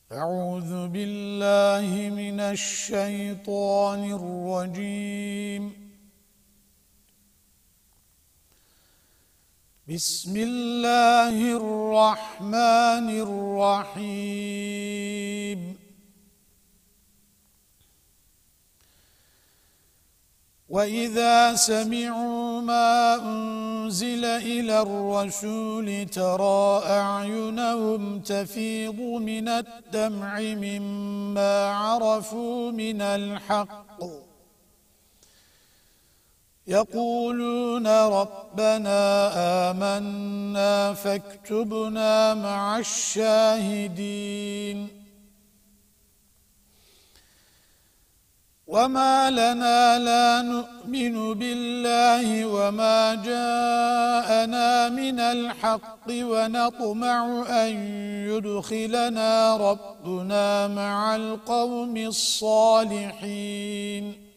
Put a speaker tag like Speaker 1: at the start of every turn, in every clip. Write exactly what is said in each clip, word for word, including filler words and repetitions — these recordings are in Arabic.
Speaker 1: أعوذ بالله من الشيطان الرجيم. بسم الله الرحمن الرحيم. وإذا سمعوا ما أنزل إلى الرسول ترى أعينهم تفيض من الدمع مما عرفوا من الحق يقولون ربنا آمنا فاكتبنا مع الشاهدين. وما لنا لا نؤمن بالله وما جاءنا من الحق ونطمع أن يدخلنا ربنا مع القوم الصالحين.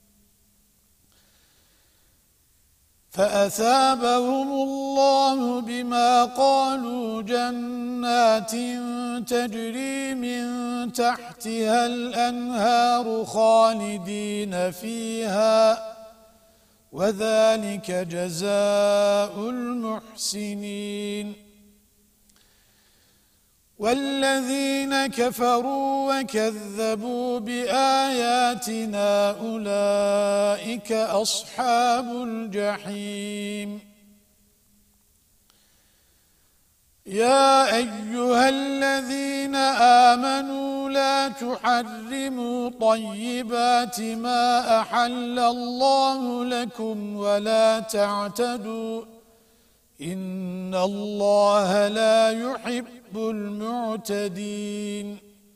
Speaker 1: فأثابهم الله بما قالوا جنات تجري من تحتها الأنهار خالدين فيها وذلك جزاء المحسنين. والذين كفروا وكذبوا بآياتنا أولئك أصحاب الجحيم. يا أيها الذين آمنوا لا تحرموا طيبات ما أحل الله لكم ولا تعتدوا إن الله لا يحب المعتدين.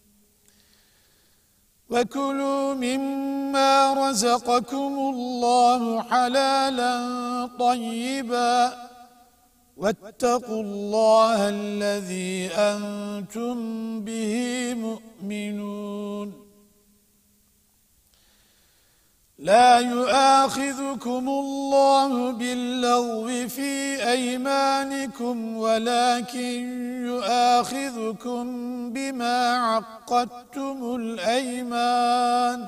Speaker 1: وكلوا مما رزقكم الله حلالا طيبا واتقوا الله الذي أنتم به مؤمنون. لا يؤاخذكم الله باللغو في أيمانكم ولكن يؤاخذكم بما عقدتم الأيمان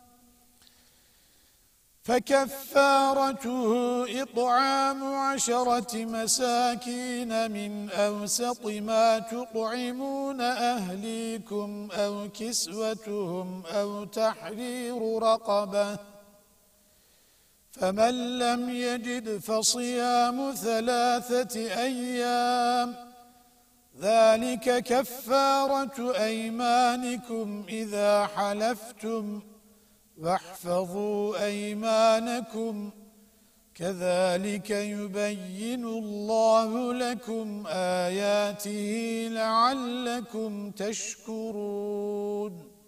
Speaker 1: فكفارته إطعام عشرة مساكين من أوسط ما تطعمون أهليكم أو كسوتهم أو تحرير رقبة فمن لم يجد فصيام ثلاثة أيام ذلك كفارة أيمانكم إذا حلفتم واحفظوا أيمانكم كذلك يبين الله لكم آياته لعلكم تشكرون.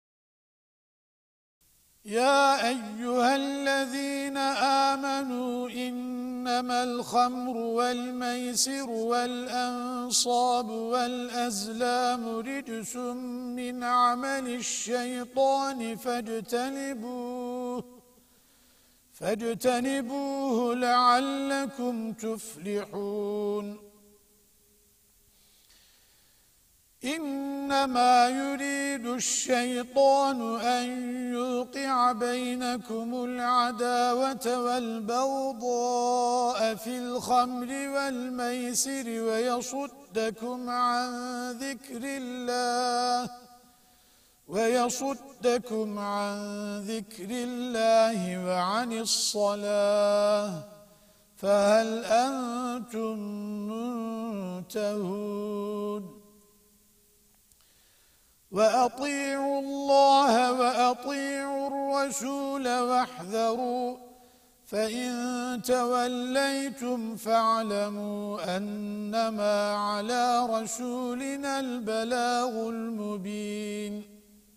Speaker 1: يا أيها الذين آمنوا إنما الخمر والميسر والأنصاب والأزلام رجس من عمل الشيطان فاجتنبوه فاجتنبوه لعلكم تفلحون. إنما يريد الشيطان أن يوقع بينكم العداوة والبغضاء في الخمر والميسر ويصدكم عن ذكر الله ويصدكم عن ذكر الله وعن الصلاة فهل أنتم منتهون؟ وأطيعوا الله وأطيعوا الرسول واحذروا فإن توليتم فاعلموا أنما على رسولنا البلاغ المبين.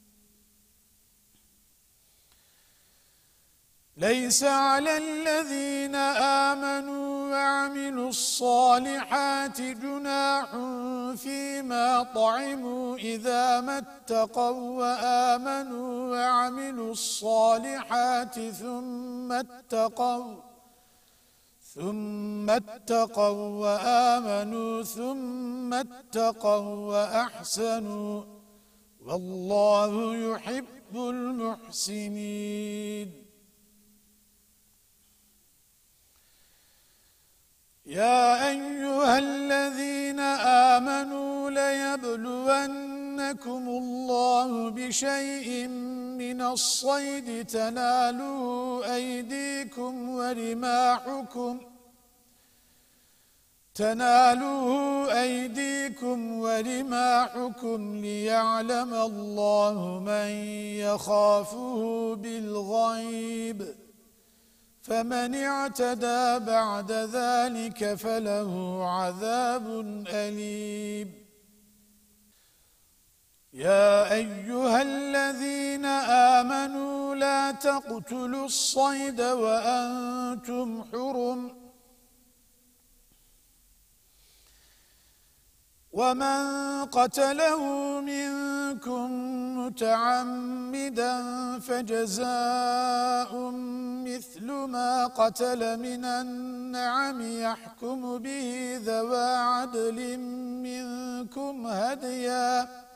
Speaker 1: ليس على الذين آمنوا وعملوا الصالحات جناح فيما طعموا إذا ما اتقوا وآمنوا وعملوا الصالحات ثم اتقوا ثم اتقوا وآمنوا ثم اتقوا وأحسنوا والله يحب المحسنين. يا أيها الذين آمنوا ليبلونكم الله بشيء من الصيد تناله أيديكم ورماحكم تناله أيديكم ورماحكم ليعلم الله من يخافه بالغيب، فمن اعتدى بعد ذلك فله عذاب أليم. يا أيها الذين آمنوا لا تقتلوا الصيد وأنتم حرم، ومن قتله منكم متعمدا فجزاء مثل ما قتل من النعم يحكم به ذوى عدل منكم هديا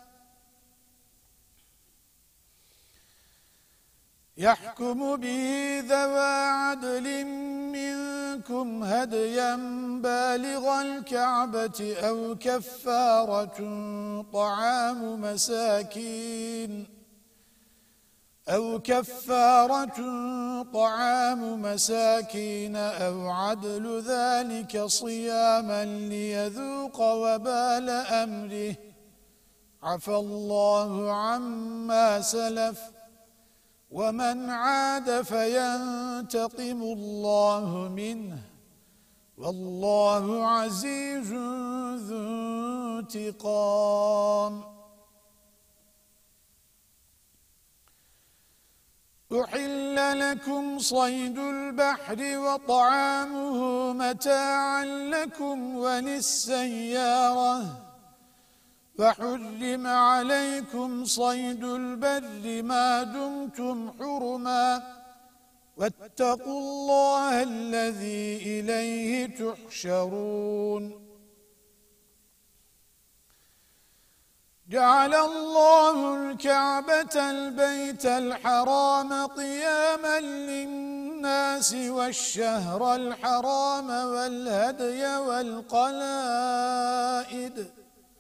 Speaker 1: يحكم به ذوى عدل منكم هديا بالغ الكعبة أو كفارة طعام مساكين أو كفارة طعام مساكين أو عدل ذلك صياما ليذوق وبال أمره، عفى الله عما سلف، ومن عاد فينتقم الله منه، والله عزيز ذو انتقام. أحل لكم صيد البحر وطعامه متاعا لكم وللسيارة، وحرم عليكم صيد البر ما دمتم حرما، واتقوا الله الذي إليه تحشرون. جعل الله الكعبة البيت الحرام قياما للناس والشهر الحرام والهدي والقلائد،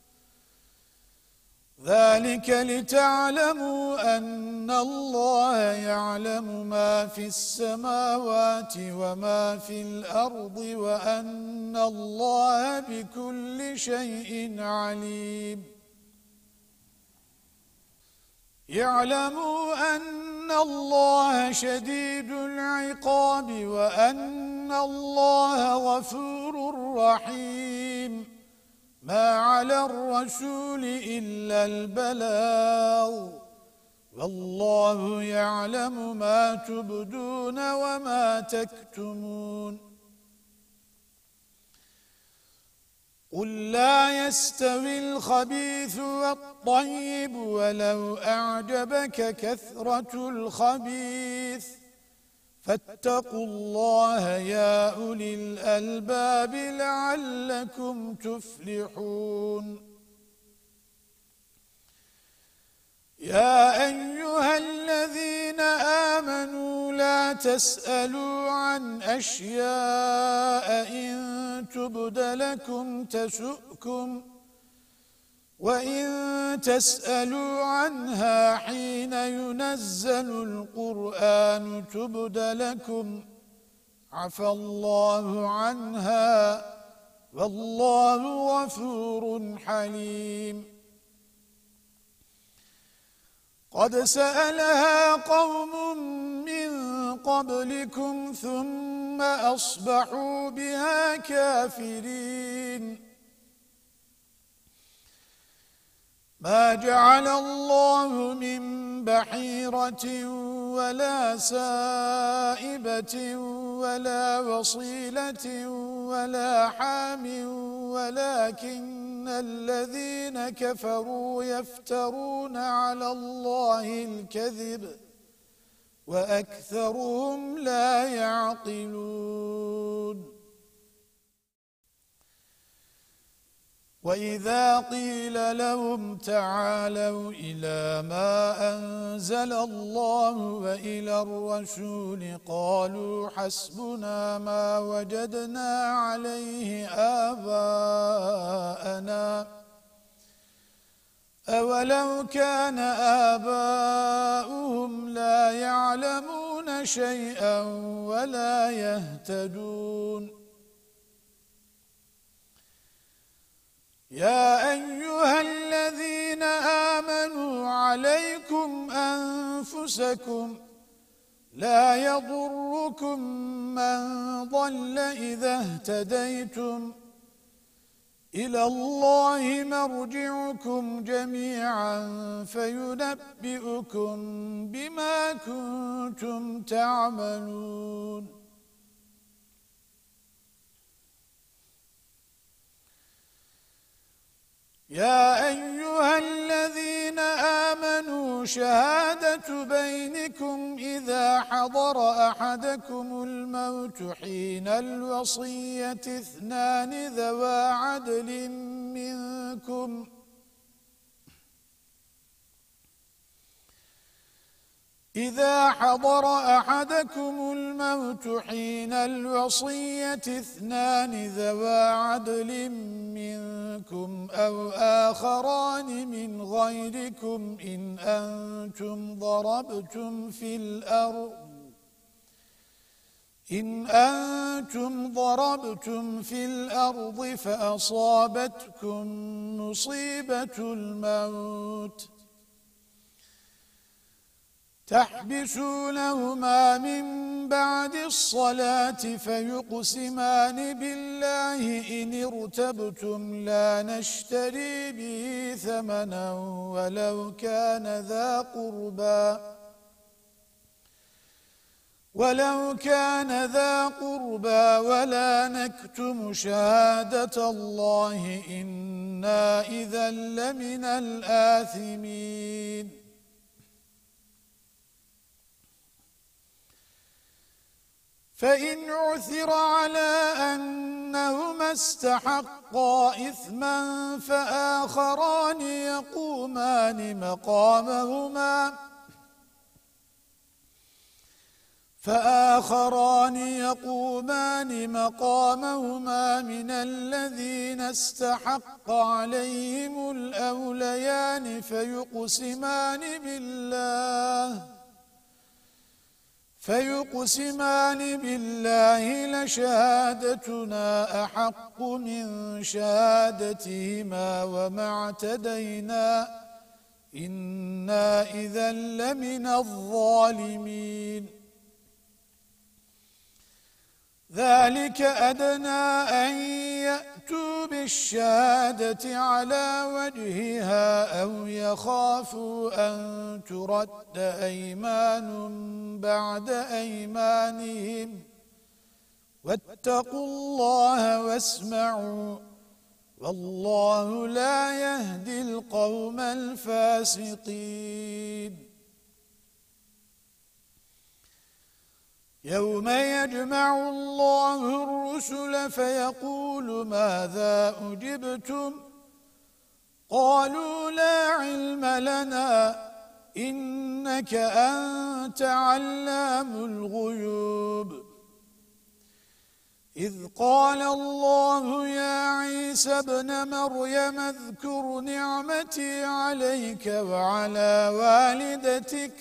Speaker 1: ذلك لتعلموا أن الله يعلم ما في السماوات وما في الأرض وأن الله بكل شيء عليم. يعلموا أن الله شديد العقاب وأن الله غفور رحيم. ما على الرسول إلا البلاغ، والله يعلم ما تبدون وما تكتمون. قل لا يستوي الخبيث والطيب ولو أعجبك كثرة الخبيث، فاتقوا الله يا أولي الألباب لعلكم تفلحون. يا أيها الذين آمنوا لا تسألوا عن أشياء إن تبد لكم تسؤكم، وإن تسألوا عنها حين ينزل القرآن تبد لكم عفى الله عنها، والله غفور حليم. قد سألها قوم من قبلكم ثم أصبحوا بها كافرين. ما جعل الله من بحيرة ولا سائبة ولا وصيلة ولا حام ولكن الذين كفروا يفترون على الله الكذب وأكثرهم لا يعقلون. وَإِذَا قِيلَ لَهُمْ تَعَالَوْا إِلَى مَا أَنزَلَ اللَّهُ وَإِلَى الرَّسُولِ قَالُوا حَسْبُنَا مَا وَجَدْنَا عَلَيْهِ آبَاءَنَا أَوَلَوْ كَانَ آبَاؤُهُمْ لَا يَعْلَمُونَ شَيْئًا وَلَا يَهْتَدُونَ يَا أَيُّهَا الَّذِينَ آمَنُوا عَلَيْكُمْ أَنفُسَكُمْ لَا يَضُرُّكُمْ مَنْ ضَلَّ إِذَا اهْتَدَيْتُمْ إِلَى اللَّهِ مَرْجِعُكُمْ جَمِيعًا فَيُنَبِّئُكُم بِمَا كُنتُمْ تَعْمَلُونَ يَا أَيُّهَا الَّذِينَ آمَنُوا شَهَادَةُ بَيْنِكُمْ إِذَا حَضَرَ أَحَدَكُمُ الْمَوْتُ حِينَ الْوَصِيَّةِ اثْنَانِ ذَوَا عَدْلٍ مِنْكُمْ إِذَا حَضَرَ أَحَدَكُمُ الْمَوْتُ حِينَ الْوَصِيَّةِ اثْنَانِ ذَوَا عَدْلٍ مِنْكُمْ أَوْ آخَرَانِ مِنْ غَيْرِكُمْ إِنْ أَنْتُمْ ضَرَبْتُمْ فِي الْأَرْضِ إِنْ أَنْتُمْ ضَرَبْتُمْ فِي الْأَرْضِ فَأَصَابَتْكُمْ مُصِيبَةُ الْمَوْتِ تحبسونهما من بعد الصلاة فيقسمان بالله إن ارتبتم لا نشتري به ثمنا ولو كان ذا قربى ولو كان ذا قربى ولا نكتم شهادة الله إنا إذا لمن الآثمين فإن عثر على أنهما استحقا إثما فآخران يقومان مقامهما فآخران يقومان مقامهما من الذين استحق عليهم الأوليان فيقسمان بالله فيقسمان بالله لشهادتنا أحق من شهادتهما وما اعتدينا إنا إذا لمن الظالمين ذلك أدنى أن يأتوا بالشهادة على وجهها أو يخافوا أن ترد أيمان بعد أيمانهم واتقوا الله واسمعوا والله لا يهدي القوم الفاسقين يوم يجمع الله الرسل فيقول ماذا أجبتم قالوا لا علم لنا إنك أنت علام الغيوب إذ قال الله يا عيسى ابن مريم اذكر نعمتي عليك وعلى والدتك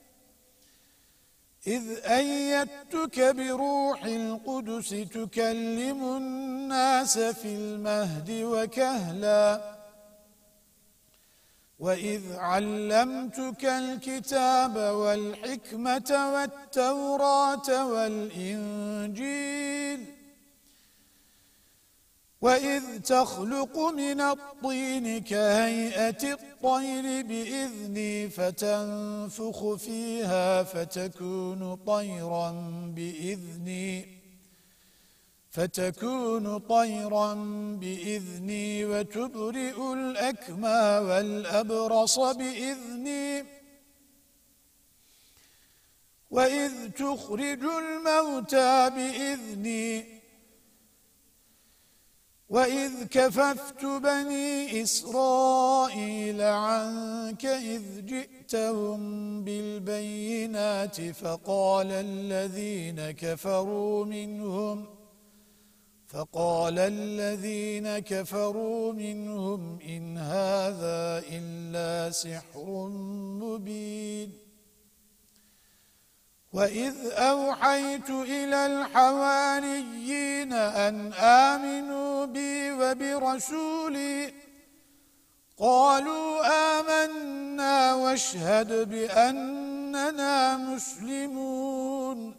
Speaker 1: إذ أيدتك بروح القدس تكلم الناس في المهد وكهلا وإذ علمتك الكتاب والحكمة والتوراة والإنجيل وإذ تخلق من الطين كهيئة الطير بإذني فتنفخ فيها فتكون طيرا بإذني فتكون طيرا بإذني وتبرئ الأكمى والأبرص بإذني وإذ تخرج الموتى بإذني وإذ كففت بني إسرائيل عنك إذ جئتهم بالبينات فقال الذين كفروا منهم فقال الذين كفروا منهم إن هذا إلا سحر مبين وإذ أوحيت إلى الحواريين أن آمنوا بي وبرسولي قالوا آمنا واشهد بأننا مسلمون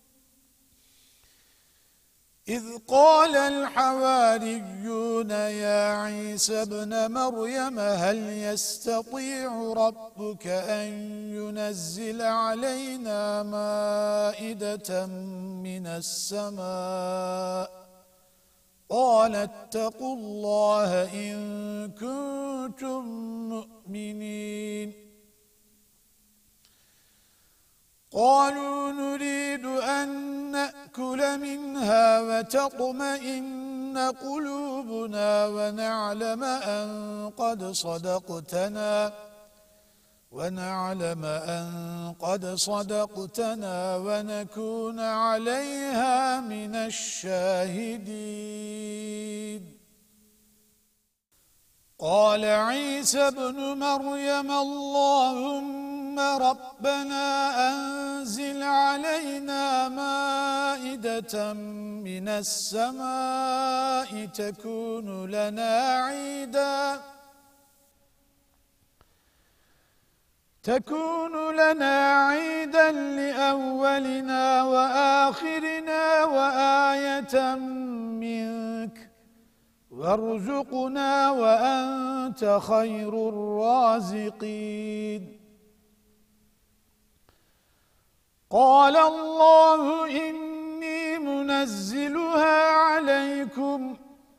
Speaker 1: إذ قال الحواريون يا عيسى ابن مريم هل يستطيع ربك أن ينزل علينا مائدة من السماء قال اتقوا الله إن كنتم مؤمنين قالوا نريد أن نأكل منها وتطمئن قلوبنا ونعلم أن قد صدقتنا ونعلم أن قد صدقتنا ونكون عليها من الشاهدين قال عيسى ابن مريم اللهم ربنا أنزل علينا مائدة من السماء تكون لنا عيداً تكون لنا عيداً لأولنا وآخرنا وآية منك وارزقنا وأنت خير الرازقين قال الله إني منزلها عليكم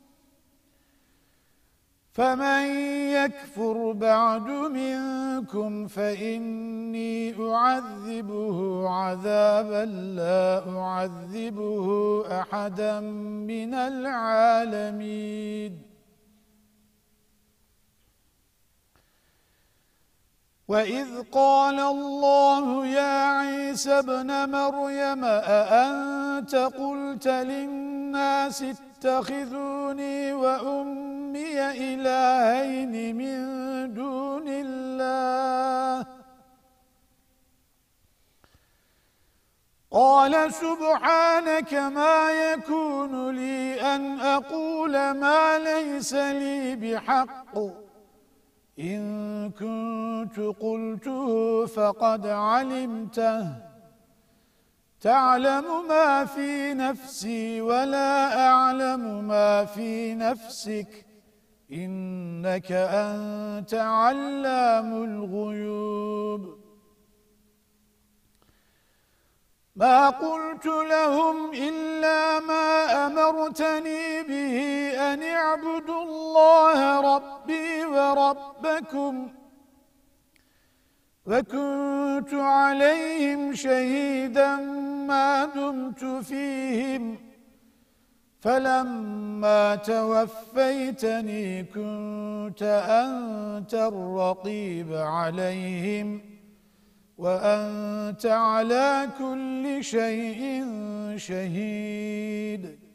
Speaker 1: فمن يكفر بعد منكم فإني أعذبه عذابا لا أعذبه أحدا من العالمين وإذ قال الله يا عيسى ابن مريم أأنت قلت للناس اتخذوني وأمي إلهين من دون الله قال سبحانك ما يكون لي أن أقول ما ليس لي بحق إن كنت قلته فقد علمته تعلم ما في نفسي ولا أعلم ما في نفسك إنك أنت علام الغيوب ما قلت لهم إلا ما أمرتني به أن اعبدوا الله ربي وربكم وكنت عليهم شهيدا ما دمت فيهم فلما توفيتني كنت أنت الرقيب عليهم وأنت على كل شيء شهيد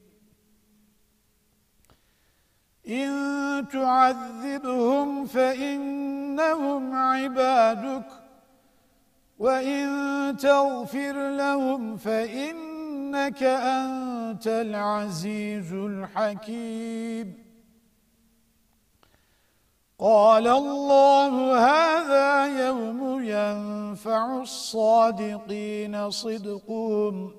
Speaker 1: إن تعذبهم فإنهم عبادك وإن تغفر لهم فإنك أنت العزيز الحكيم قال الله هذا يوم ينفع الصادقين صدقهم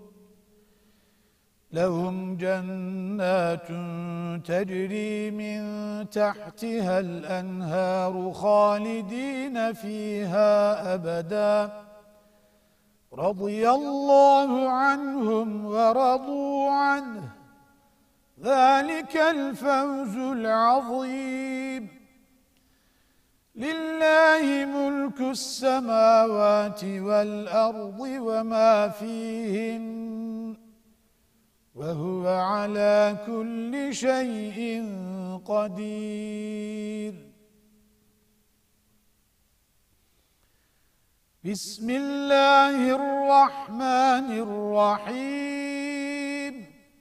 Speaker 1: لهم جنات تجري من تحتها الأنهار خالدين فيها أبدا رضي الله عنهم ورضوا عنه ذلك الفوز العظيم لله ملك السماوات والأرض وما فيهن وهو على كل شيء قدير. بسم الله الرحمن الرحيم.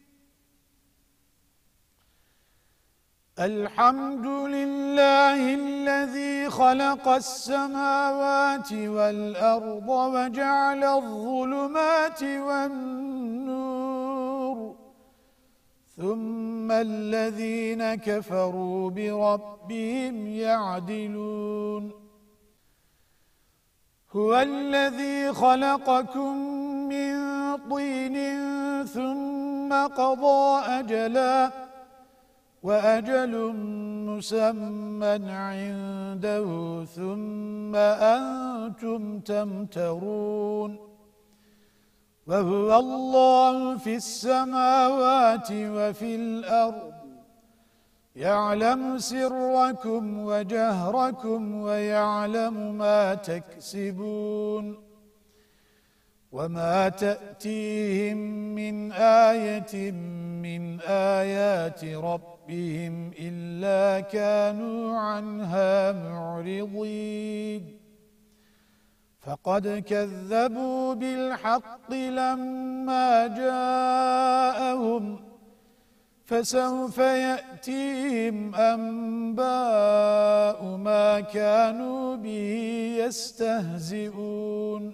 Speaker 1: الحمد لله الذي خلق السماوات والأرض وجعل الظلمات والنور ثم الذين كفروا بربهم يعدلون. هو الذي خلقكم من طين ثم قضى أجلا وأجل مسمى عنده ثم أنتم تمترون. وهو الله في السماوات وفي الأرض يعلم سركم وجهركم ويعلم ما تكسبون. وما تأتيهم من آية من آيات ربهم إلا كانوا عنها معرضين. فقد كذبوا بالحق لما جاءهم فسوف يأتيهم أنباء ما كانوا به يستهزئون.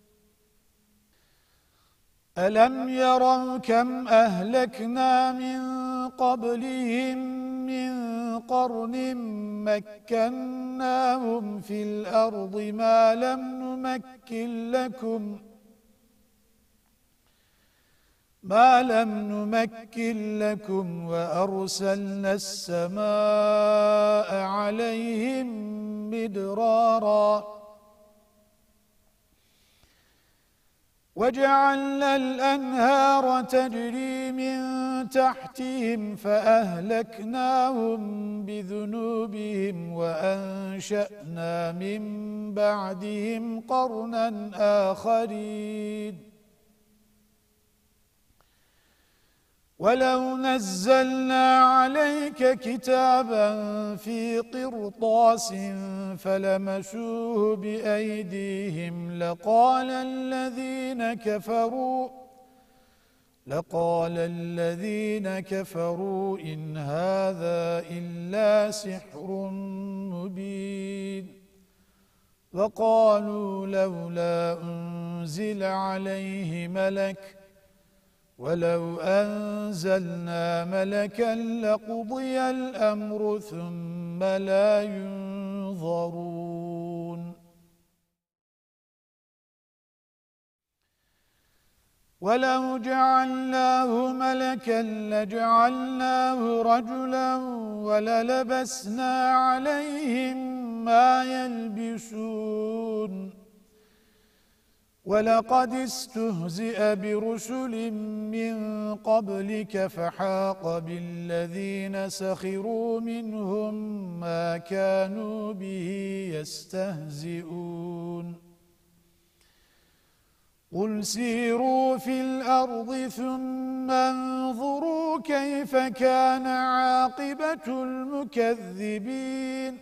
Speaker 1: ألم يروا كم أهلكنا من قبلهم من قرن مكناهم في الأرض ما لم نمكن لكم ما لم نمكن لكم وأرسلنا السماء عليهم مدرارا وجعلنا الأنهار تجري من تحتهم فأهلكناهم بذنوبهم وأنشأنا من بعدهم قرنا آخرين. ولو نزلنا عليك كتابا في قرطاس فلمسوه بأيديهم لقال الذين كفروا لقال الذين كفروا إن هذا إلا سحر مبين. وقالوا لولا أنزل عليه ملك ولو أنزلنا ملكا لقضي الأمر ثم لا ينظرون. ولو جعلناه ملكا لجعلناه رجلا وللبسنا عليهم ما يلبسون. ولقد استهزئ برسل من قبلك فحاق بالذين سخروا منهم ما كانوا به يستهزئون. قل سيروا في الأرض ثم انظروا كيف كان عاقبة المكذبين.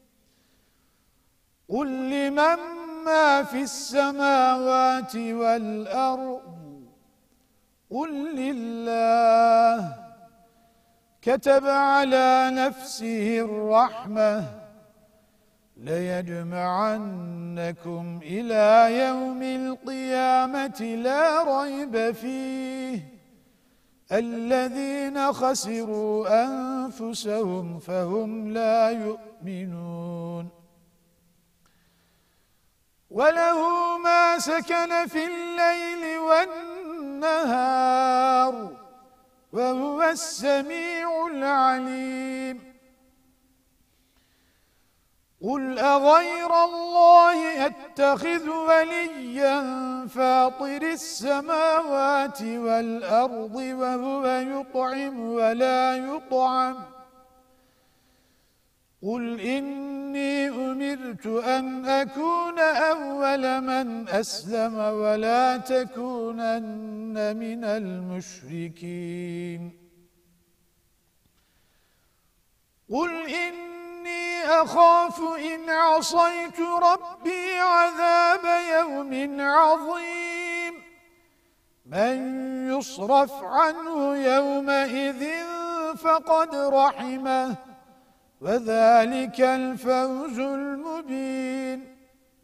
Speaker 1: قل لمن ما في السماوات والأرض قل لله كتب على نفسه الرحمة ليجمعنكم إلى يوم القيامة لا ريب فيه الذين خسروا أنفسهم فهم لا يؤمنون. وله ما سكن في الليل والنهار وهو السميع العليم. قل أغير الله أتخذ وليا فاطر السماوات والأرض وهو يطعم ولا يطعم قل إني إني أمرت أن أكون أول من أسلم ولا تكونن من المشركين قل إني أخاف إن عصيت ربي عذاب يوم عظيم من يصرف عنه يومئذ فقد رحمه وذلك الفوز المبين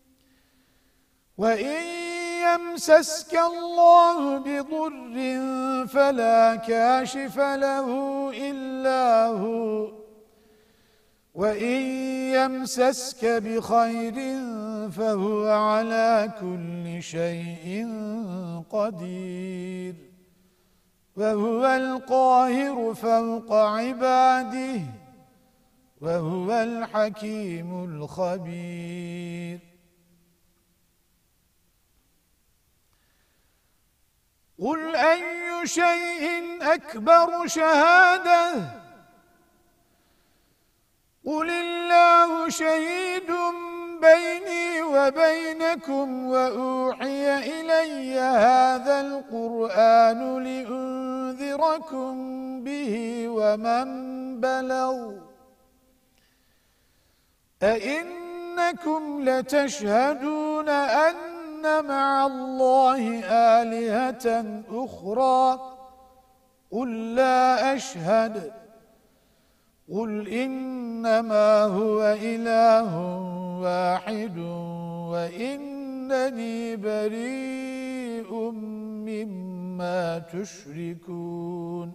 Speaker 1: وإن يمسسك الله بضر فلا كاشف له إلا هو وإن يمسسك بخير فهو على كل شيء قدير وهو القاهر فوق عباده وهو الحكيم الخبير قل أي شيء أكبر شهادة قل الله شهيد بيني وبينكم وأوحي إلي هذا القرآن لأنذركم به ومن بلغ أئنكم لتشهدون أن مع الله آلهة أخرى قل لا أشهد قل إنما هو إله واحد وإنني بريء مما تشركون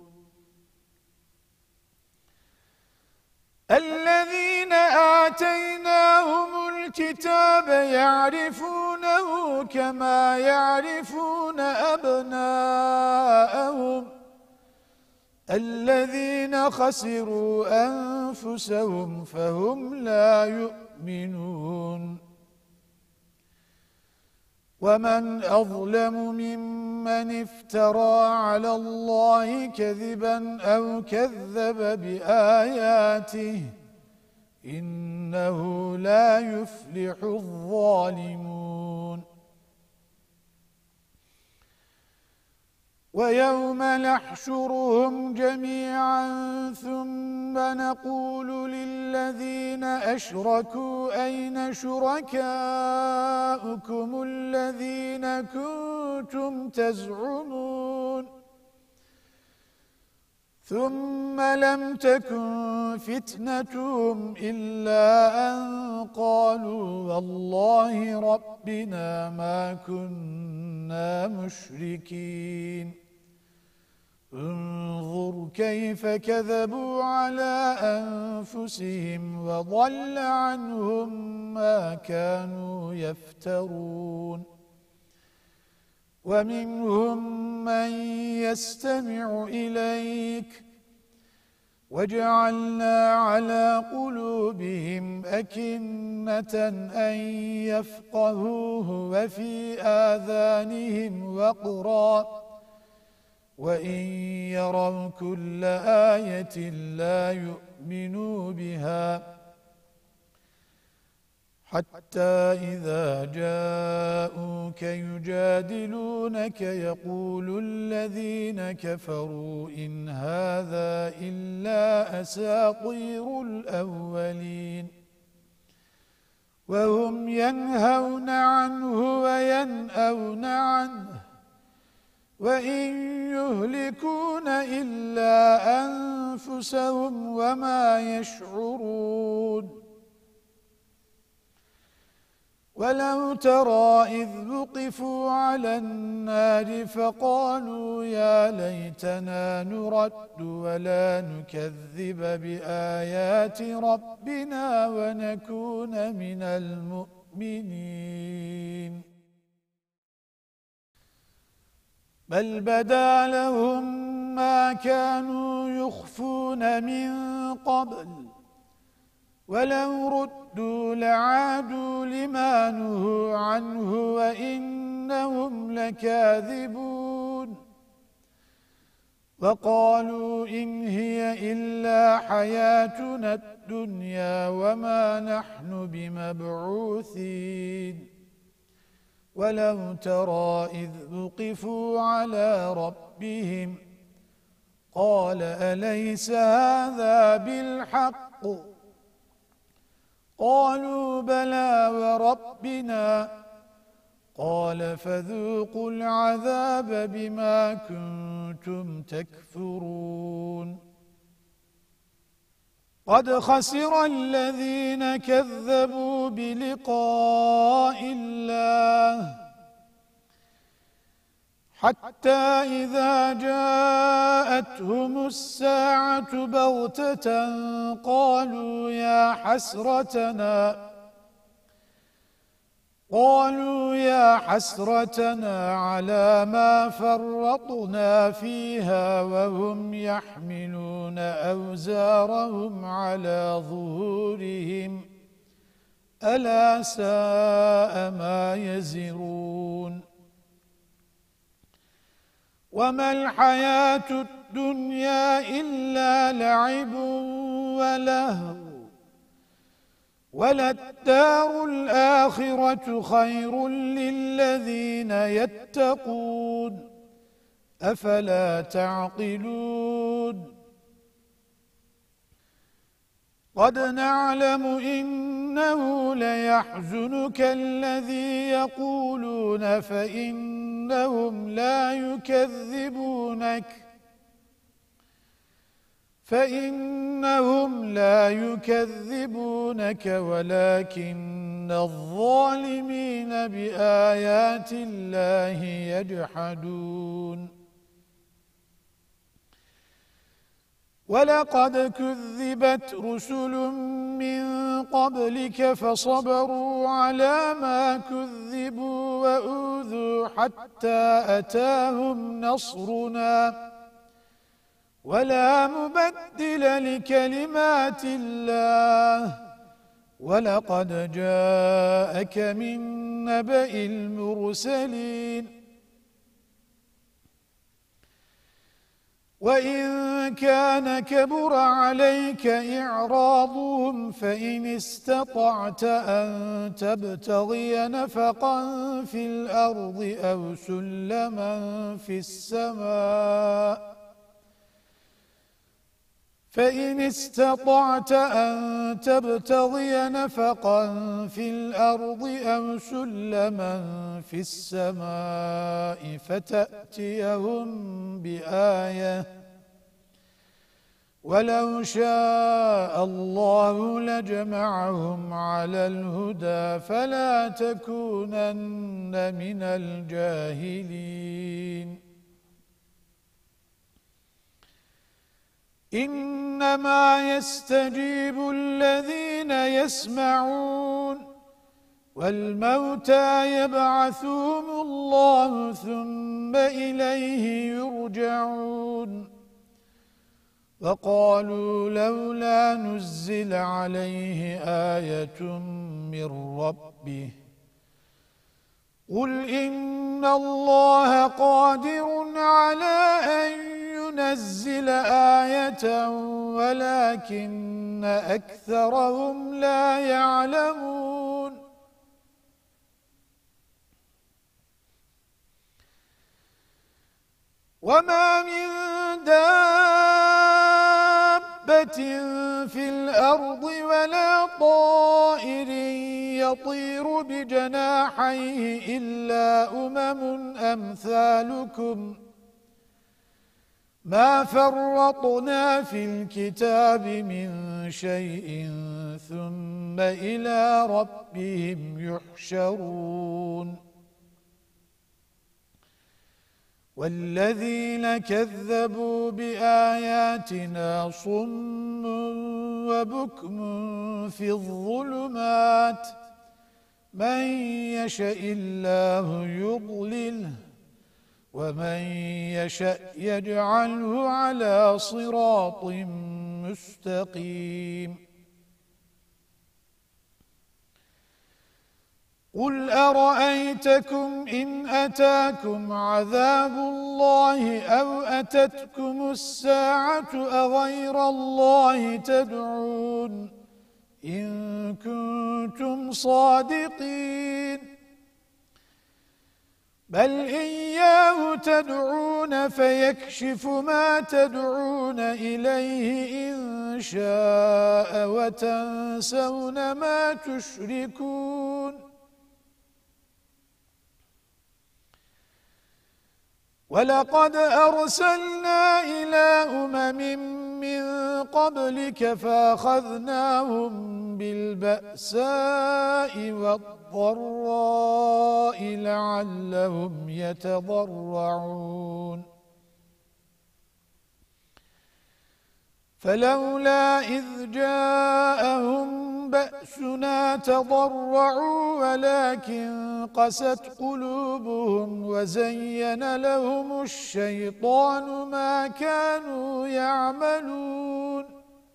Speaker 1: الذين آتيناهم الكتاب يعرفونه كما يعرفون أبناءهم الذين خسروا أنفسهم فهم لا يؤمنون ومن أظلم ممن افترى على الله كذبا أو كذب بآياته إنه لا يفلح الظالمون ويوم نحشرهم جميعا ثم نقول للذين أشركوا أين شركاؤكم الذين كنتم تزعمون ثم لم تكن فتنتهم إلا أن قالوا والله ربنا ما كنا مشركين انظر كيف كذبوا على أنفسهم وضل عنهم ما كانوا يفترون ومنهم من يستمع إليك وجعلنا على قلوبهم أكنة أن يفقهوه وفي آذانهم وقرا وإن يروا كل آية لا يؤمنوا بها حتى إذا جاءوك يجادلونك يقول الذين كفروا إن هذا إلا أساطير الأولين وهم ينهون عنه وينأون عنه وإن يهلكون إلا أنفسهم وما يشعرون ولو ترى إذ وقفوا على النار فقالوا يا ليتنا نرد ولا نكذب بآيات ربنا ونكون من المؤمنين بل بدا لهم ما كانوا يخفون من قبل ولو ردوا لعادوا لما نهوا عنه وإنهم لكاذبون وقالوا إن هي إلا حياتنا الدنيا وما نحن بمبعوثين ولو ترى إذ وقفوا على ربهم قال أليس هذا بالحق قالوا بلى وربنا قال فذوقوا العذاب بما كنتم تكفرون قد خسر الذين كذبوا بلقاء الله حتى إذا جاءتهم الساعة بغتة قالوا يا حسرتنا قالوا يا حسرتنا على ما فرطنا فيها وهم يحملون أوزارهم على ظهورهم ألا ساء ما يزرون وما الحياة الدنيا إلا لعب ولهو وللدار الآخرة خير للذين يتقون أفلا تعقلون قد نعلم إنه ليحزنك الذي يقولون فإنهم لا يكذبونك فإنهم لا يكذبونك ولكن الظالمين بآيات الله يجحدون ولقد كذبت رسل من قبلك فصبروا على ما كذبوا وأوذوا حتى أتاهم نصرنا ولا مبدل لكلمات الله ولقد جاءك من نبأ المرسلين وإن كان كبر عليك إعراضهم فإن استطعت أن تبتغي نفقا في الأرض أو سلما في السماء فإن استطعت أن تبتغي نفقا في الأرض أو سلما في السماء فتأتيهم بآية ولو شاء الله لجمعهم على الهدى فلا تكونن من الجاهلين إنما يستجيب الذين يسمعون والموتى يبعثهم الله ثم إليه يرجعون وقالوا لولا نزل عليه آية من ربه قل إن الله قادر على أن ينزل آية ولكن أكثرهم لا يعلمون وما من دابة في الأرض ولا طائر يطير بجناحيه إلا أمم أمثالكم ما فرطنا في الكتاب من شيء ثم إلى ربهم يحشرون والذين كذبوا بآياتنا صم وبكم في الظلمات من يشاء الله يضلله ومن يشأ يجعله على صراط مستقيم قل أرأيتكم إن أتاكم عذاب الله أو أتتكم الساعة أغير الله تدعون إن كنتم صادقين بل إياه تدعون فيكشف ما تدعون إليه إن شاء وتنسون ما تشركون ولقد أرسلنا إلى أمم من قبلك فأخذناهم بالبأساء والضراء لعلهم يتضرعون فلولا إذ جاءهم بأسنا تضرعوا ولكن قست قلوبهم وزين لهم الشيطان ما كانوا يعملون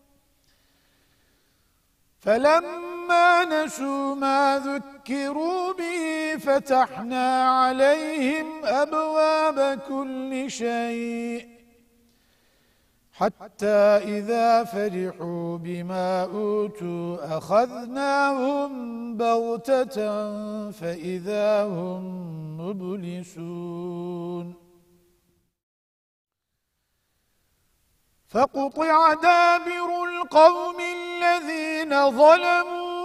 Speaker 1: فلما نسوا ما ذكروا به فتحنا عليهم أبواب كل شيء حتى إذا فرحوا بما أوتوا أخذناهم بغتة فإذا هم مبلسون فقطع دابر القوم الذين ظلموا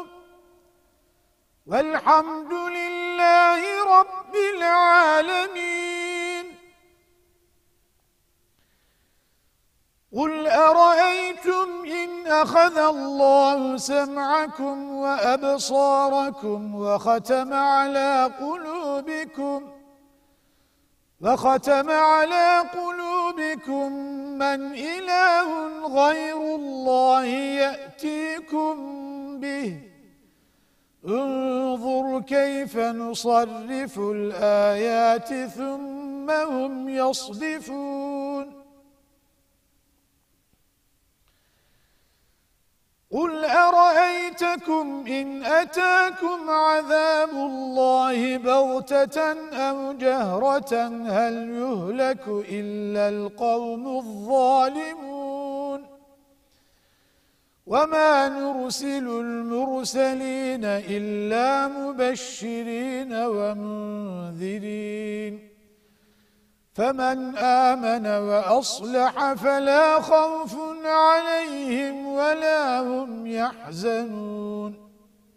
Speaker 1: والحمد لله رب العالمين قل أرأيتم إن أخذ الله سمعكم وأبصاركم وختم على قلوبكم وختم على قلوبكم من إله غير الله يأتيكم به انظر كيف نصرف الآيات ثم هم يصدفون قل أرأيتكم إن أتاكم عذاب الله بغتة أو جهرة هل يهلك إلا القوم الظالمون وما نرسل المرسلين إلا مبشرين ومنذرين فمن آمن وأصلح فلا خوف عليهم ولا هم يحزنون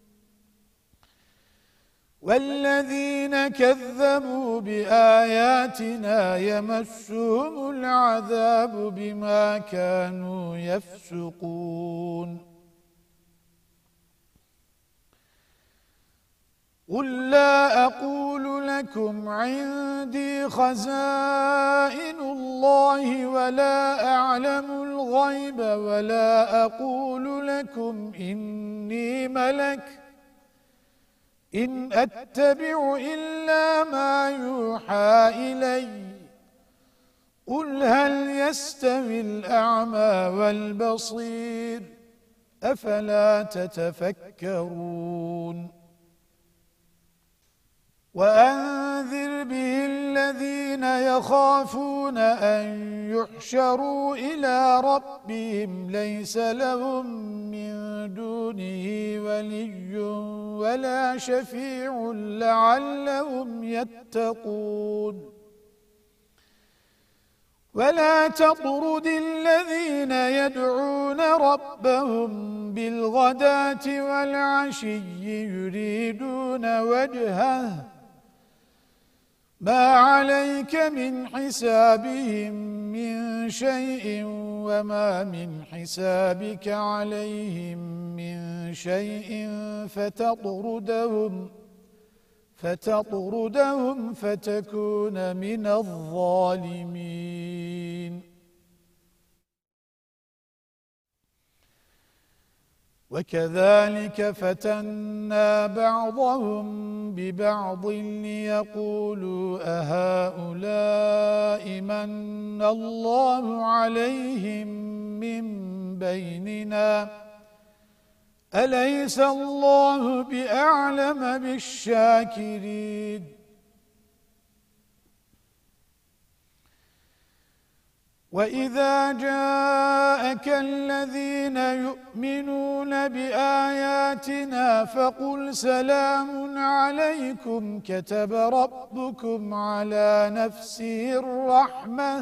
Speaker 1: والذين كذبوا بآياتنا يمسهم العذاب بما كانوا يفسقون قل لا أقول لكم عندي خزائن الله ولا أعلم الغيب ولا أقول لكم إني ملك إن أتبع إلا ما يوحى إلي قل هل يستوي الأعمى والبصير أفلا تتفكرون وأنذر به الذين يخافون أن يحشروا إلى ربهم ليس لهم من دونه ولي ولا شفيع لعلهم يتقون ولا تطرد الذين يدعون ربهم بالغداة والعشي يريدون وجهه ما عليك من حسابهم من شيء وما من حسابك عليهم من شيء فتطردهم فتطردهم فتكون من الظالمين وكذلك فتنا بعضهم ببعض ليقولوا أهؤلاء من الله عليهم من بيننا أليس الله بأعلم أعلم بالشاكرين. وإذا جاءك الذين يؤمنون بآياتنا فقل سلام عليكم كتب ربكم على نفسه الرحمة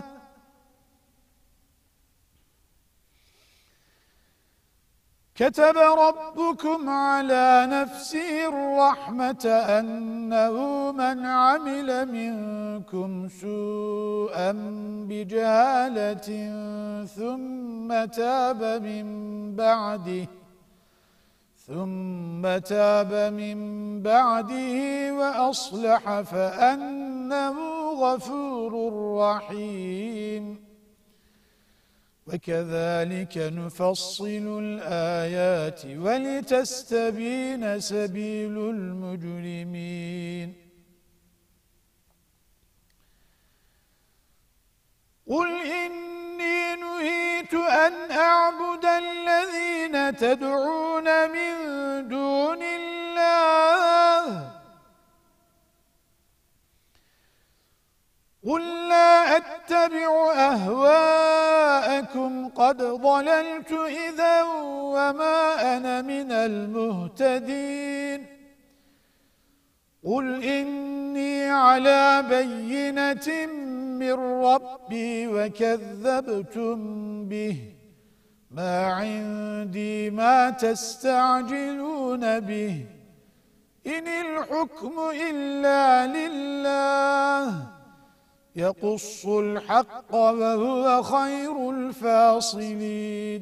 Speaker 1: كتب ربكم على نفسه الرحمة أنه من عمل منكم سوءا بجهالة ثم تاب من بعده ثم تاب من بعده وأصلح فأنه غفور رحيم. وكذلك نفصل الآيات ولتستبين سبيل المجرمين. قل إني نهيت أن أعبد الذين تدعون من دون الله قل لا أتبع أهواءكم قد ضللت إذا وما أنا من المهتدين. قل إني على بينة من ربي وكذبتم به ما عندي ما تستعجلون به إن الحكم إلا لله يقص الحق وهو خير الفاصلين.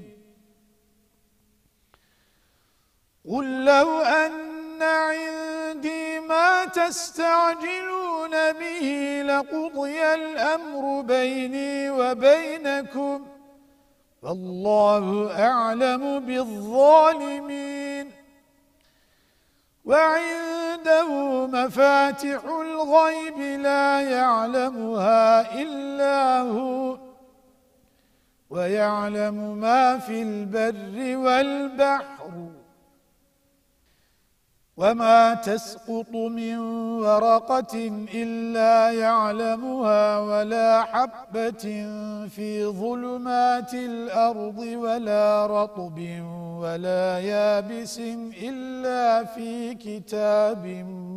Speaker 1: قل لو أن عندي ما تستعجلون به لقضي الأمر بيني وبينكم والله أعلم بالظالمين. وعنده مفاتح الغيب لا يعلمها إلا هو ويعلم ما في البر والبحر وما تسقط من ورقة إلا يعلمها ولا حبة في ظلمات الأرض ولا رطب ولا يابس إلا في كتاب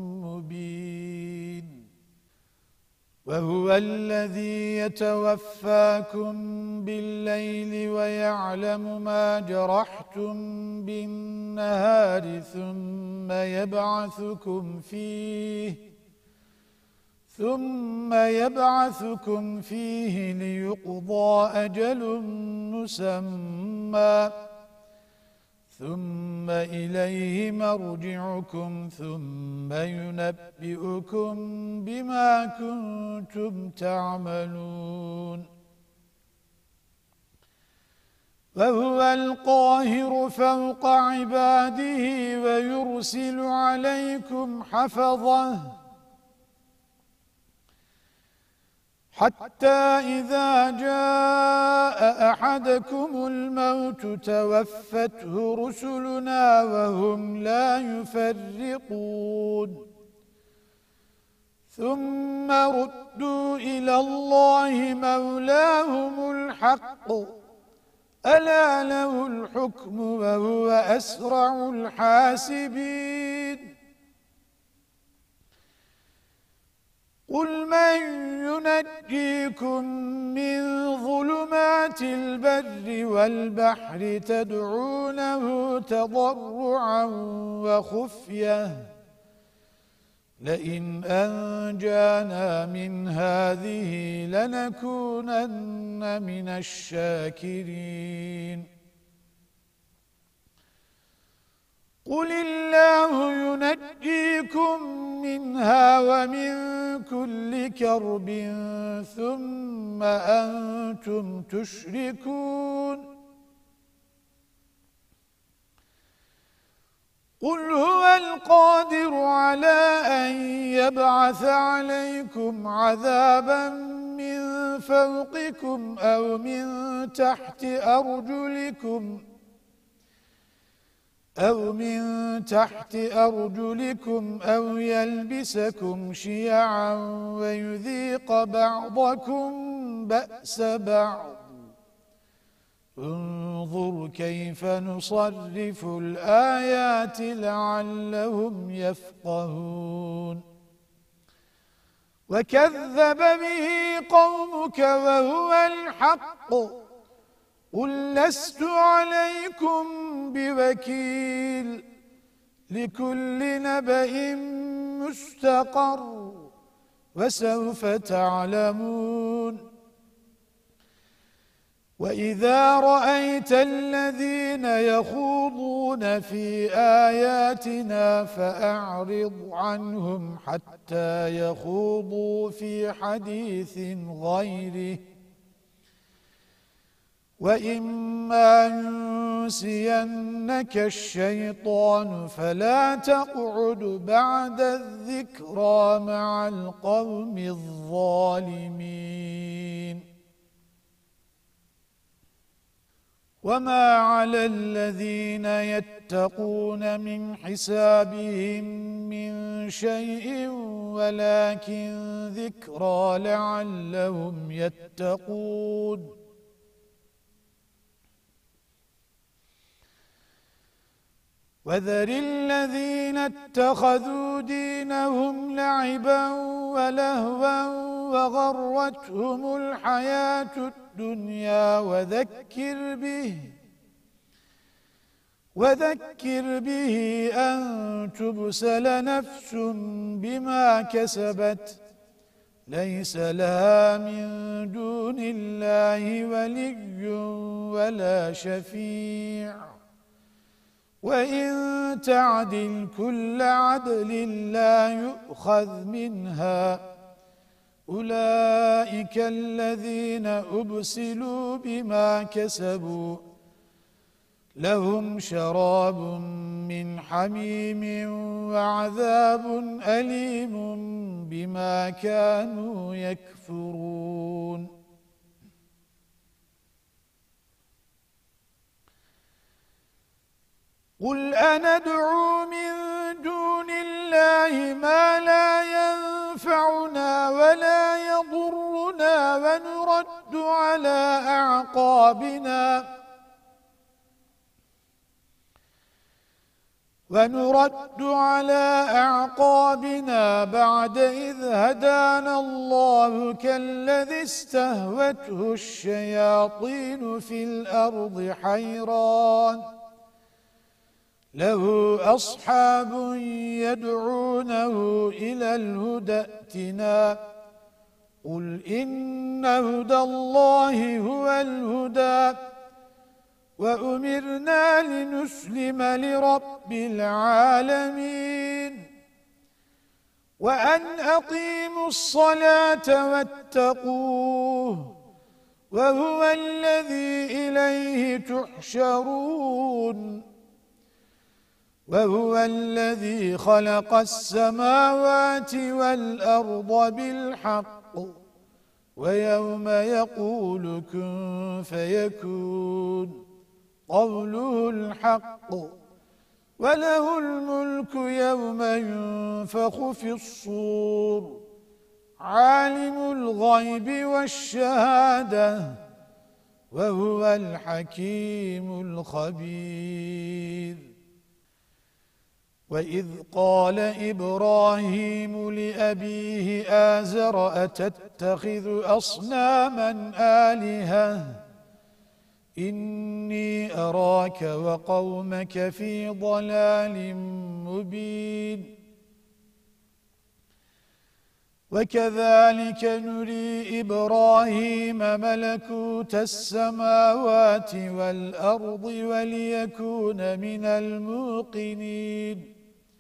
Speaker 1: مبين. وهو الذي يتوفاكم بالليل ويعلم ما جرحتم بالنهار ثم يبعثكم فيه ثم يبعثكم فيه ليقضى أجل مسمى ثم إليه مرجعكم ثم ينبئكم بما كنتم تعملون. وهو القاهر فوق عباده ويرسل عليكم حفظه حتى إذا جاء أحدكم الموت توفته رسلنا وهم لا يفرقون ثم ردوا إلى الله مولاهم الحق ألا له الحكم وهو أسرع الحاسبين. قل من ينجيكم من ظلمات البر والبحر تدعونه تضرعا وخفية لئن أنجانا من هذه لنكونن من الشاكرين. قل الله ينجيكم منها ومن كل كرب ثم أنتم تشركون. قل هو القادر على أن يبعث عليكم عذابا من فوقكم أو من تحت أرجلكم أو من تحت أرجلكم أو يلبسكم شيعا ويذيق بعضكم بأس بعض انظر كيف نصرف الآيات لعلهم يفقهون وكذب به قومك وهو الحق قل لست عليكم بوكيل لكل نبأ مستقر وسوف تعلمون وإذا رأيت الذين يخوضون في آياتنا فأعرض عنهم حتى يخوضوا في حديث غيره وإما ينسينك الشيطان فلا تقعد بعد الذكرى مع القوم الظالمين وما على الذين يتقون من حسابهم من شيء ولكن ذكرى لعلهم يتقون وذر الذين اتخذوا دينهم لعبا ولهوا وغرتهم الحياة الدنيا وذكر به وذكر به أن تبسل نفس بما كسبت ليس لها من دون الله ولي ولا شفيع وإن تعدل كل عدل لا يؤخذ منها أولئك الذين أبسلوا بما كسبوا لهم شراب من حميم وعذاب أليم بما كانوا يكفرون قل أندعو من دون الله ما لا ينفعنا ولا يضرنا ونرد على أعقابنا ونرد على أعقابنا بعد إذ هدانا الله كالذي استهوته الشياطين في الأرض حيران له أصحاب يدعونه إلى الهدى ائتنا قل إن هدى الله هو الهدى وأمرنا لنسلم لرب العالمين وأن أقيموا الصلاة واتقوه وهو الذي إليه تحشرون وهو الذي خلق السماوات والأرض بالحق ويوم يقول كن فيكون قوله الحق وله الملك يوم ينفخ في الصور عالم الغيب والشهادة وهو الحكيم الخبير وإذ قال إبراهيم لأبيه آزر أتتخذ أصناما آلهة إني أراك وقومك في ضلال مبين وكذلك نري إبراهيم ملكوت السماوات والأرض وليكون من الموقنين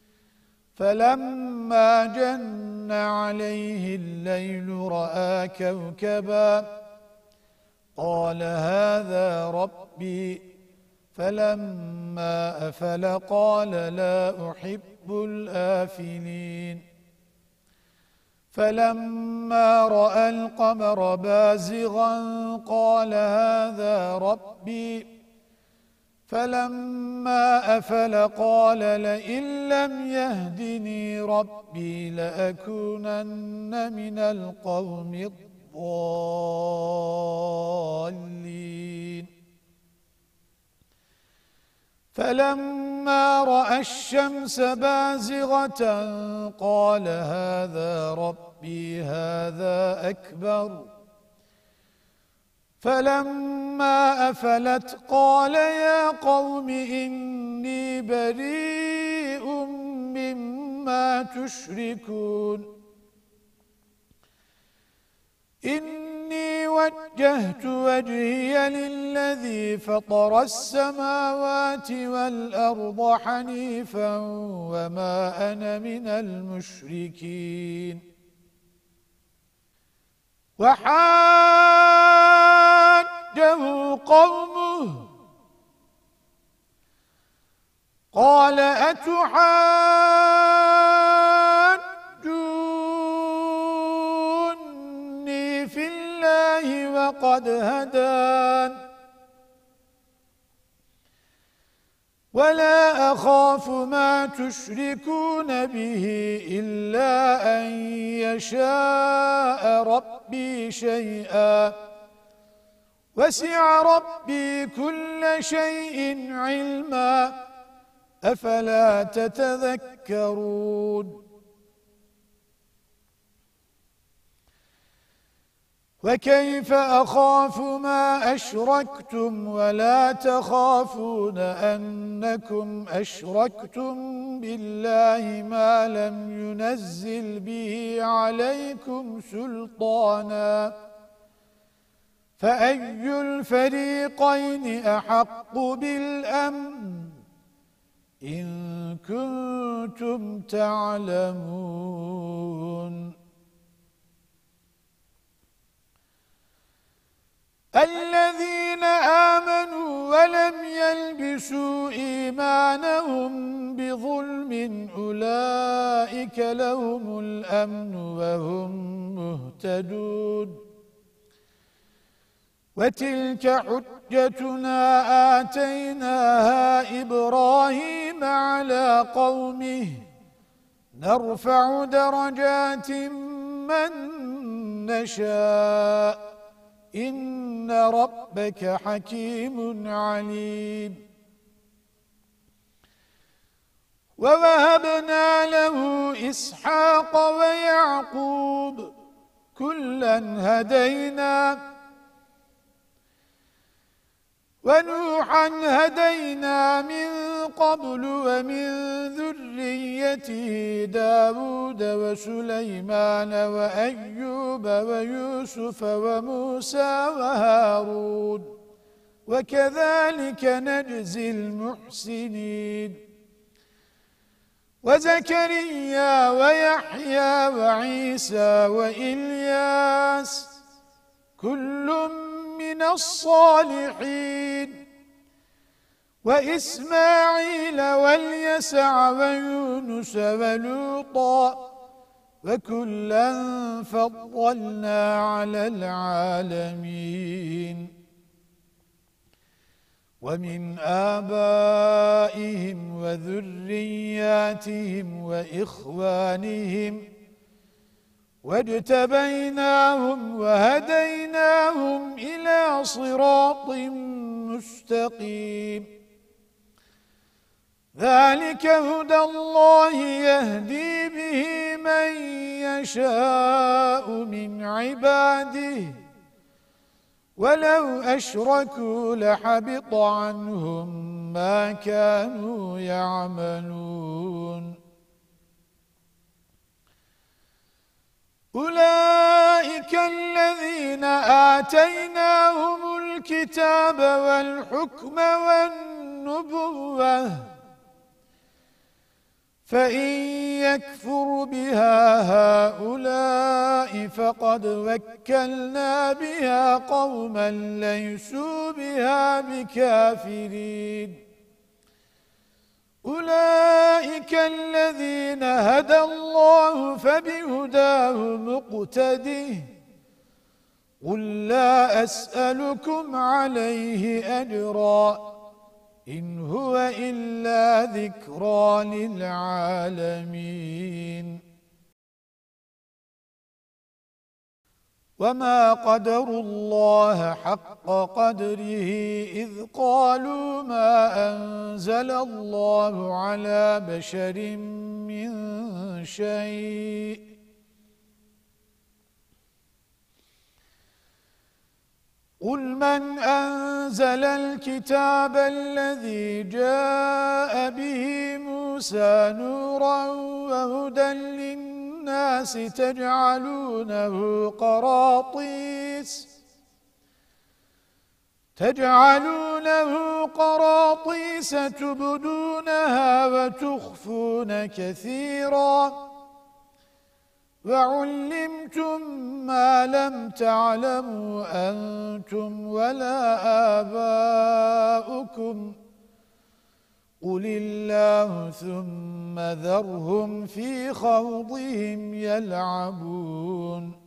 Speaker 1: فلما جن عليه الليل رأى كوكبا قال هذا ربي فلما أفل قال لا أحب الآفلين فلما رأى القمر بازغا قال هذا ربي فلما أفل قال لئن لم يهدني ربي لأكونن من القوم الضالين فلما رأى الشمس بازغة قال هذا ربي هذا أكبر فلما أفلت قال يا قوم إني بريء مما تشركون إني وجهت وجهي للذي فطر السماوات والأرض حنيفا وما أنا من المشركين وحاجه قومه قال أتحاجوني في الله وقد هدان ولا أخاف ما تشركون به إلا أن يشاء ربي شيئا وسع ربي كل شيء علما أفلا تتذكرون وكيف أخاف ما أشركتم ولا تخافون أنكم أشركتم بالله ما لم ينزل به عليكم سلطانا فأي الفريقين أحق بالأمن إن كنتم تعلمون الذين آمنوا ولم يلبسوا إيمانهم بظلم أولئك لهم الأمن وهم مهتدون وتلك حجتنا آتيناها إبراهيم على قومه نرفع درجات من نشاء إن ربك حكيم عليم ووهبنا له إسحاق ويعقوب كلا هدينا ونوحا هدينا من قبل ومن ذريته داود وسليمان وأيوب ويوسف وموسى وهارون وكذلك نجزي المحسنين وزكريا ويحيى وعيسى وإلياس كل من الصالحين وإسماعيل واليسع ويونس ولوطا وكلا فضلنا على العالمين ومن آبائهم وذرياتهم وإخوانهم واجتبيناهم وهديناهم إلى صراط مستقيم ذلك هدى الله يهدي به من يشاء من عباده ولو أشركوا لحبط عنهم ما كانوا يعملون أولئك الذين آتيناهم الكتاب والحكم والنبوة فإن يكفر بها هؤلاء فقد وكلنا بها قوما ليسوا بها بكافرين أولئك الذين هدى الله فبهداه مقتده قل لا أسألكم عليه أجرا إن هو إلا ذكرى للعالمين وما قدروا الله حق قدره إذ قالوا ما أنزل الله على بشر من شيء قل من أنزل الكتاب الذي جاء به موسى نورا وهدى للناس تجعلونه قراطيس تجعلونه قراطيس تبدونها وتخفون كثيرا وعلمتم ما لم تعلموا أنتم ولا آباؤكم قل الله ثم ذرهم في خوضهم يلعبون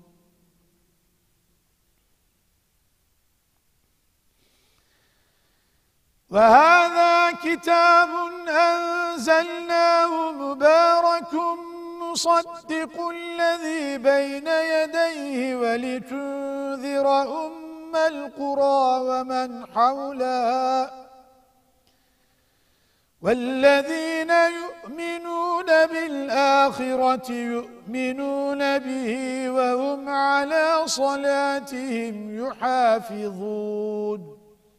Speaker 1: وهذا كتاب أنزلناه مبارك مصدق الذي بين يديه ولتنذر أم القرى ومن حولها والذين يؤمنون بالآخرة يؤمنون به وهم على صلاتهم يحافظون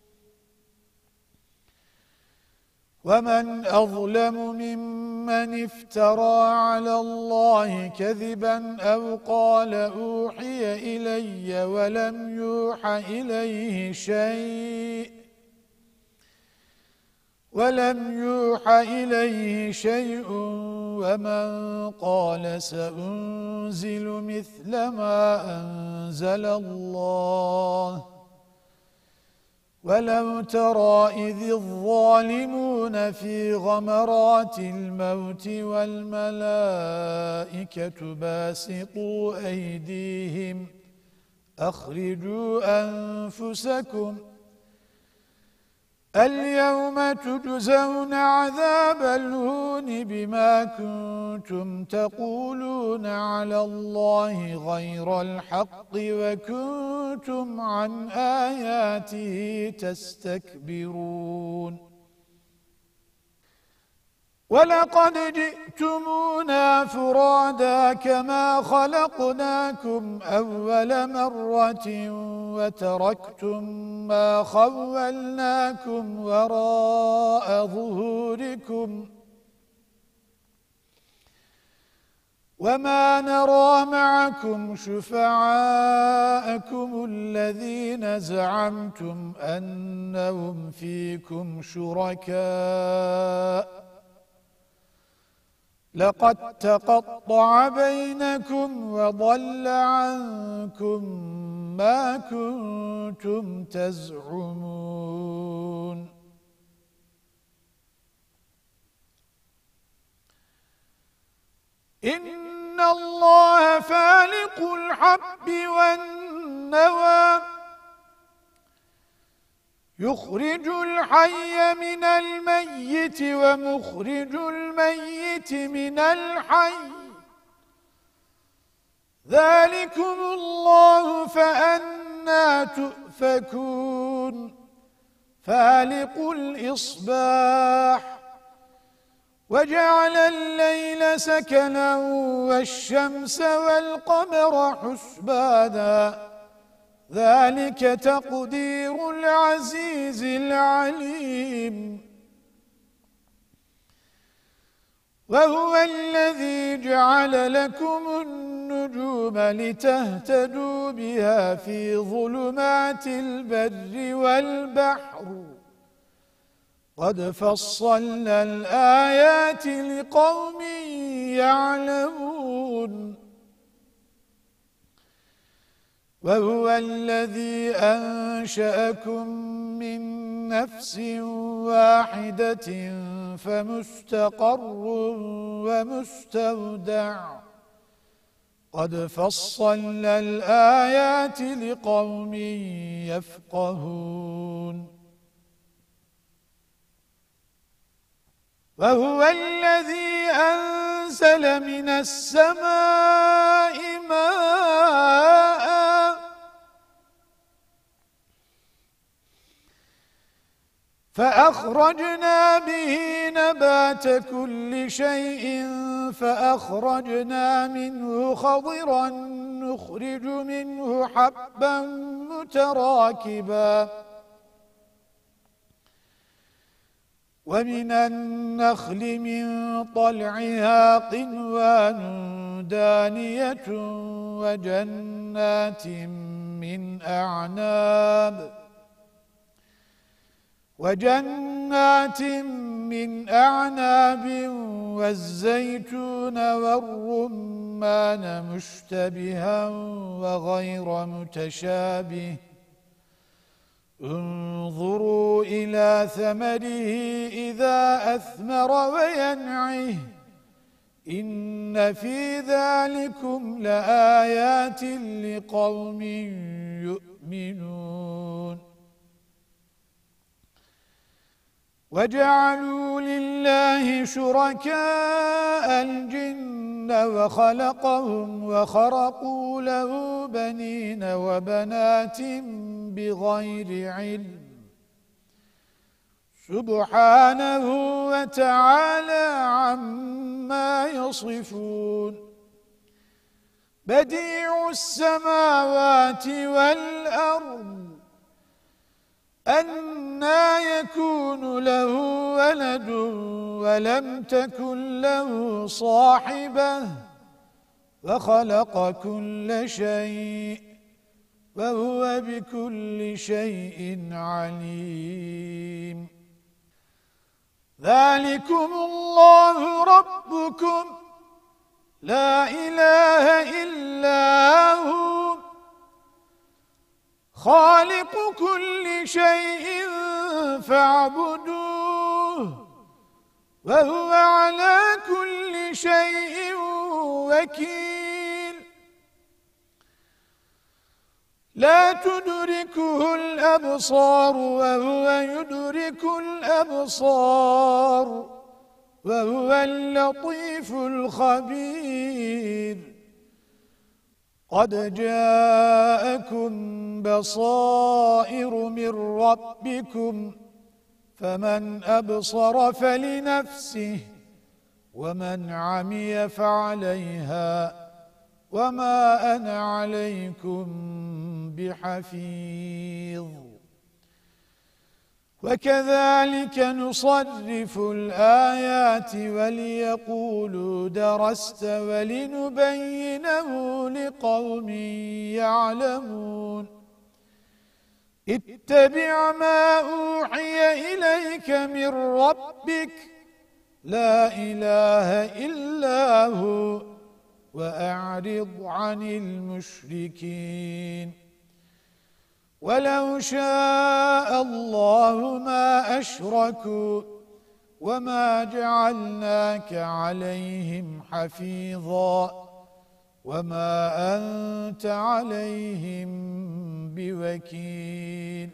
Speaker 1: ومن أظلم ممن افترى على الله كذبا أو قال أوحي إلي ولم يوح إليه شيء ولم يوح إليه شيء ومن قال سأنزل مثل ما أنزل الله ولو ترى إذ الظالمون في غمرات الموت والملائكة باسطوا أيديهم أخرجوا أنفسكم اليوم تجزون عذاب الهون بما كنتم تقولون على الله غير الحق وكنتم عن آياته تستكبرون ولقد جئتمونا فرادا كما خلقناكم أول مرة وتركتم ما خولناكم وراء ظهوركم وما نرى معكم شفعاءكم الذين زعمتم أنهم فيكم شركاء لقد تقطع بينكم وضل عنكم ما كنتم تزعمون إن الله فالق الحب والنوى يخرج الحي من الميت ومخرج الميت من الحي ذلكم الله فأنى تؤفكون فالق الإصباح وجعل الليل سكنا والشمس والقمر حسبانا ذلك تقدير العزيز العليم وهو الذي جعل لكم النجوم لتهتدوا بها في ظلمات البر والبحر قد فصلنا الآيات لقوم يعلمون وهو الذي أنشأكم من نفس واحدة فمستقر ومستودع قد فصلنا الآيات لقوم يفقهون وهو الذي أنزل من السماء ماء فأخرجنا به نبات كل شيء فأخرجنا منه خضرا نخرج منه حبا متراكبا ومن النخل من طلعها قنوان دانية وجنات من أعناب وجنات من أعناب والزيتون والرمان مشتبها وغير متشابه انظروا إلى ثمره إذا أثمر وينعه إن في ذلكم لآيات لقوم يؤمنون وجعلوا لله شركاء الجن وخلقهم وخرقوا له بنين وبنات بغير علم سبحانه وتعالى عما يصفون بديع السماوات والأرض أنى يكون له ولد ولم تكن له صاحبة وخلق كل شيء وهو بكل شيء عليم ذلكم الله ربكم لا إله إلا هو خالق كل شيء فاعبدوه وهو على كل شيء وكيل لا تدركه الأبصار وهو يدرك الأبصار وهو اللطيف الخبير قد جاءكم بصائر من ربكم فمن أبصر فلنفسه ومن عمي فعليها وما أنا عليكم بحفيظ وكذلك نصرف الآيات وليقولوا درست ولنبينه لقوم يعلمون اتبع ما أوحي إليك من ربك لا إله إلا هو وأعرض عن المشركين ولو شاء الله ما أشركوا وما جعلناك عليهم حفيظا وما أنت عليهم بوكيل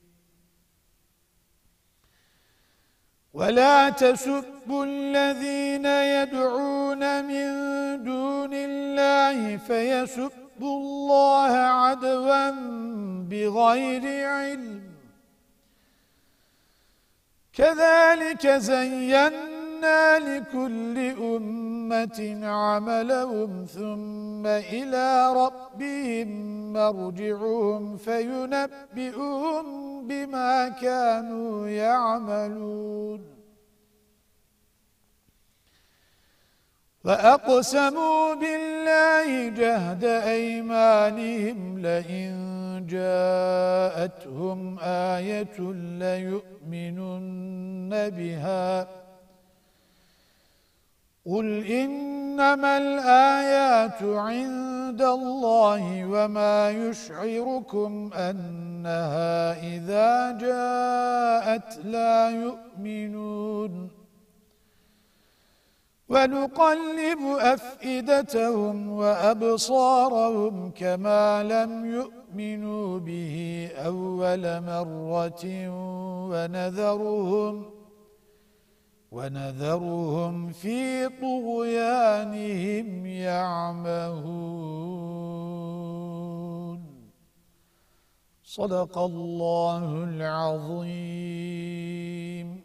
Speaker 1: ولا تسبوا الذين يدعون من دون الله فيسبوا الله عدوا بغير علم كذلك زينا لكل أمة عملهم ثم إلى ربهم مرجعهم فينبئهم بما كانوا يعملون وأقسموا بالله جهد أيمانهم لئن جاءتهم آية ليؤمنن بها قل إنما الآيات عند الله وما يشعركم أنها إذا جاءت لا يؤمنون ونقلب أفئدتهم وأبصارهم كما لم يؤمنوا به أول مرة ونذرهم ونذرهم في طغيانهم يعمهون. صدق الله العظيم.